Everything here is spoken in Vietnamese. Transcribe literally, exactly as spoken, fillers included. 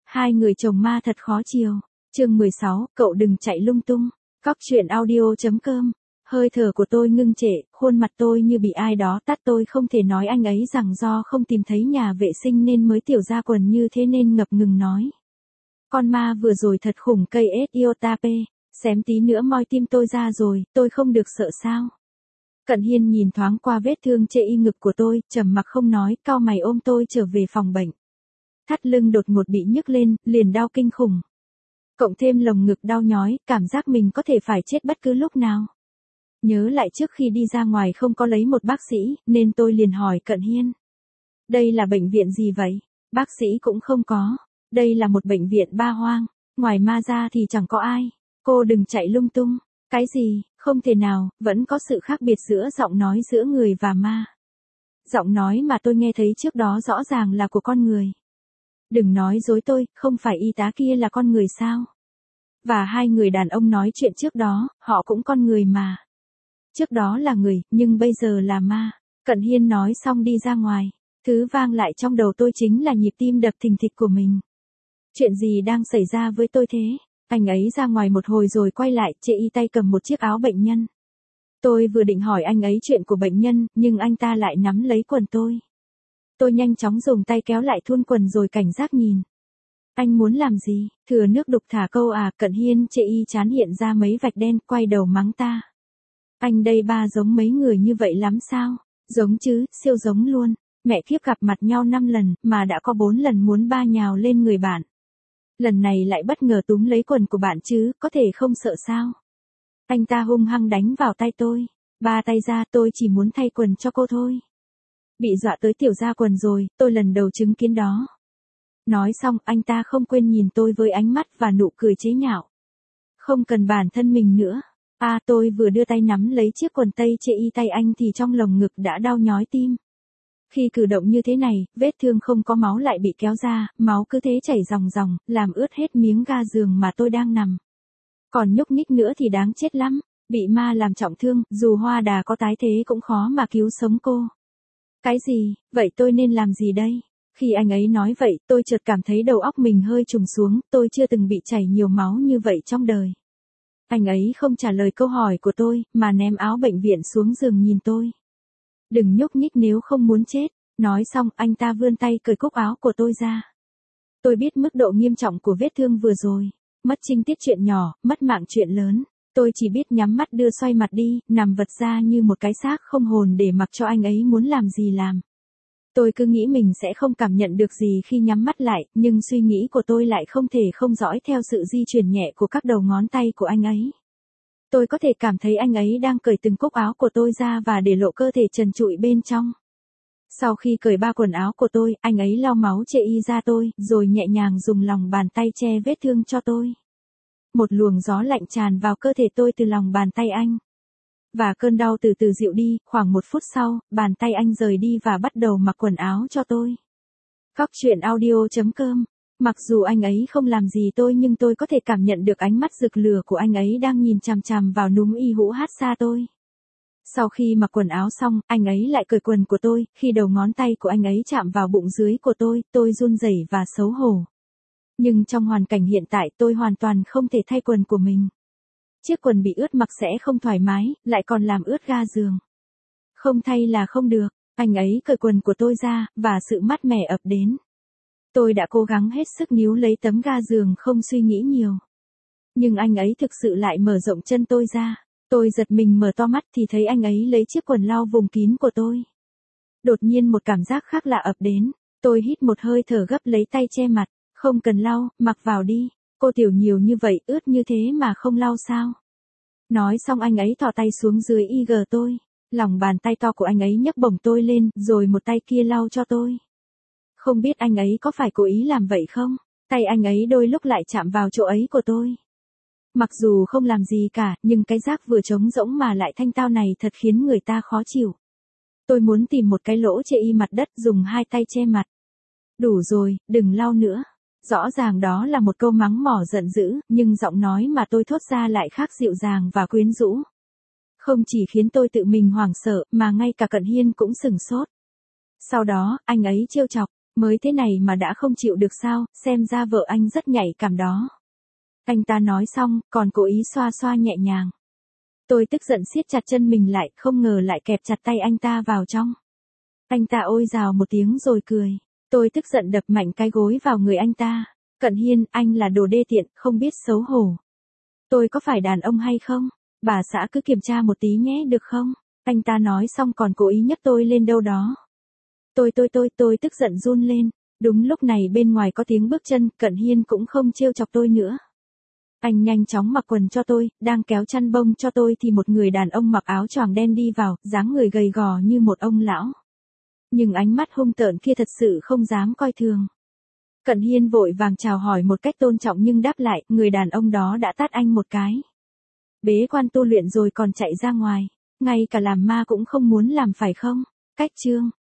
Hai người chồng ma thật khó chiều. Chương mười sáu, cậu đừng chạy lung tung. Cóc truyện audio chấm com. Hơi thở của tôi ngưng trệ, khuôn mặt tôi như bị ai đó tát, tôi không thể nói anh ấy rằng do không tìm thấy nhà vệ sinh nên mới tiểu ra quần như thế nên ngập ngừng nói. Con ma vừa rồi thật khủng, cây ết iota p, xém tí nữa moi tim tôi ra rồi, tôi không được sợ sao. Cận Hiên nhìn thoáng qua vết thương chê y ngực của tôi, trầm mặc không nói, cau mày ôm tôi trở về phòng bệnh. Thắt lưng đột ngột bị nhức lên, liền đau kinh khủng. Cộng thêm lồng ngực đau nhói, cảm giác mình có thể phải chết bất cứ lúc nào. Nhớ lại trước khi đi ra ngoài không có lấy một bác sĩ, nên tôi liền hỏi Cận Hiên. Đây là bệnh viện gì vậy? Bác sĩ cũng không có. Đây là một bệnh viện ba hoang, ngoài ma ra thì chẳng có ai. Cô đừng chạy lung tung. Cái gì? Không thể nào, vẫn có sự khác biệt giữa giọng nói giữa người và ma. Giọng nói mà tôi nghe thấy trước đó rõ ràng là của con người. Đừng nói dối tôi, không phải y tá kia là con người sao? Và hai người đàn ông nói chuyện trước đó, họ cũng con người mà. Trước đó là người, nhưng bây giờ là ma. Cận Hiên nói xong đi ra ngoài. Thứ vang lại trong đầu tôi chính là nhịp tim đập thình thịch của mình. Chuyện gì đang xảy ra với tôi thế? Anh ấy ra ngoài một hồi rồi quay lại, chê y tay cầm một chiếc áo bệnh nhân. Tôi vừa định hỏi anh ấy chuyện của bệnh nhân, nhưng anh ta lại nắm lấy quần tôi. Tôi nhanh chóng dùng tay kéo lại thun quần rồi cảnh giác nhìn. Anh muốn làm gì? Thừa nước đục thả câu à? Cận Hiên chê y chán hiện ra mấy vạch đen, quay đầu mắng ta. Anh đây ba giống mấy người như vậy lắm sao? Giống chứ, siêu giống luôn. Mẹ kiếp gặp mặt nhau năm lần, mà đã có bốn lần muốn ba nhào lên người bạn. Lần này lại bất ngờ túm lấy quần của bạn chứ, có thể không sợ sao? Anh ta hung hăng đánh vào tay tôi. Ba tay ra, tôi chỉ muốn thay quần cho cô thôi. Bị dọa tới tiểu ra quần rồi, tôi lần đầu chứng kiến đó. Nói xong, anh ta không quên nhìn tôi với ánh mắt và nụ cười chế nhạo. Không cần bản thân mình nữa. À, tôi vừa đưa tay nắm lấy chiếc quần tây chê y tay anh thì trong lồng ngực đã đau nhói tim. Khi cử động như thế này, vết thương không có máu lại bị kéo ra, máu cứ thế chảy ròng ròng, làm ướt hết miếng ga giường mà tôi đang nằm. Còn nhúc nhích nữa thì đáng chết lắm, bị ma làm trọng thương, dù Hoa Đà có tái thế cũng khó mà cứu sống cô. Cái gì, vậy tôi nên làm gì đây? Khi anh ấy nói vậy, tôi chợt cảm thấy đầu óc mình hơi trùng xuống, tôi chưa từng bị chảy nhiều máu như vậy trong đời. Anh ấy không trả lời câu hỏi của tôi, mà ném áo bệnh viện xuống giường nhìn tôi. Đừng nhúc nhích nếu không muốn chết. Nói xong, anh ta vươn tay cởi cúc áo của tôi ra. Tôi biết mức độ nghiêm trọng của vết thương vừa rồi. Mất trinh tiết chuyện nhỏ, mất mạng chuyện lớn. Tôi chỉ biết nhắm mắt đưa xoay mặt đi, nằm vật ra như một cái xác không hồn để mặc cho anh ấy muốn làm gì làm. Tôi cứ nghĩ mình sẽ không cảm nhận được gì khi nhắm mắt lại, nhưng suy nghĩ của tôi lại không thể không dõi theo sự di chuyển nhẹ của các đầu ngón tay của anh ấy. Tôi có thể cảm thấy anh ấy đang cởi từng cúc áo của tôi ra và để lộ cơ thể trần trụi bên trong. Sau khi cởi ba quần áo của tôi, anh ấy lau máu chê y ra tôi, rồi nhẹ nhàng dùng lòng bàn tay che vết thương cho tôi. Một luồng gió lạnh tràn vào cơ thể tôi từ lòng bàn tay anh. Và cơn đau từ từ dịu đi, khoảng một phút sau, bàn tay anh rời đi và bắt đầu mặc quần áo cho tôi. Cóc truyện audio chấm com. Mặc dù anh ấy không làm gì tôi nhưng tôi có thể cảm nhận được ánh mắt rực lửa của anh ấy đang nhìn chằm chằm vào núm y hũ hát xa tôi. Sau khi mặc quần áo xong, anh ấy lại cởi quần của tôi, khi đầu ngón tay của anh ấy chạm vào bụng dưới của tôi, tôi run rẩy và xấu hổ. Nhưng trong hoàn cảnh hiện tại tôi hoàn toàn không thể thay quần của mình. Chiếc quần bị ướt mặc sẽ không thoải mái, lại còn làm ướt ga giường. Không thay là không được, anh ấy cởi quần của tôi ra, và sự mát mẻ ập đến. Tôi đã cố gắng hết sức níu lấy tấm ga giường không suy nghĩ nhiều. Nhưng anh ấy thực sự lại mở rộng chân tôi ra. Tôi giật mình mở to mắt thì thấy anh ấy lấy chiếc quần lau vùng kín của tôi. Đột nhiên một cảm giác khác lạ ập đến. Tôi hít một hơi thở gấp lấy tay che mặt. Không cần lau, mặc vào đi. Cô tiểu nhiều như vậy, ướt như thế mà không lau sao? Nói xong anh ấy thò tay xuống dưới y gờ tôi. Lòng bàn tay to của anh ấy nhấc bổng tôi lên, rồi một tay kia lau cho tôi. Không biết anh ấy có phải cố ý làm vậy không? Tay anh ấy đôi lúc lại chạm vào chỗ ấy của tôi. Mặc dù không làm gì cả, nhưng cái giác vừa trống rỗng mà lại thanh tao này thật khiến người ta khó chịu. Tôi muốn tìm một cái lỗ chê y mặt đất dùng hai tay che mặt. Đủ rồi, đừng lau nữa. Rõ ràng đó là một câu mắng mỏ giận dữ, nhưng giọng nói mà tôi thốt ra lại khác dịu dàng và quyến rũ. Không chỉ khiến tôi tự mình hoảng sợ, mà ngay cả Cận Hiên cũng sửng sốt. Sau đó, anh ấy trêu chọc. Mới thế này mà đã không chịu được sao, xem ra vợ anh rất nhạy cảm đó. Anh ta nói xong, còn cố ý xoa xoa nhẹ nhàng. Tôi tức giận siết chặt chân mình lại, không ngờ lại kẹp chặt tay anh ta vào trong. Anh ta ôi rào một tiếng rồi cười. Tôi tức giận đập mạnh cái gối vào người anh ta. Cận Hiên, anh là đồ đê tiện, không biết xấu hổ. Tôi có phải đàn ông hay không? Bà xã cứ kiểm tra một tí nhé được không? Anh ta nói xong còn cố ý nhấc tôi lên đâu đó. Tôi tôi tôi tôi tức giận run lên. Đúng lúc này bên ngoài có tiếng bước chân, Cận Hiên cũng không trêu chọc tôi nữa. Anh nhanh chóng mặc quần cho tôi, đang kéo chăn bông cho tôi thì một người đàn ông mặc áo choàng đen đi vào, dáng người gầy gò như một ông lão. Nhưng ánh mắt hung tợn kia thật sự không dám coi thường. Cận Hiên vội vàng chào hỏi một cách tôn trọng nhưng đáp lại, người đàn ông đó đã tát anh một cái. Bế quan tu luyện rồi còn chạy ra ngoài, ngay cả làm ma cũng không muốn làm phải không? Cách chương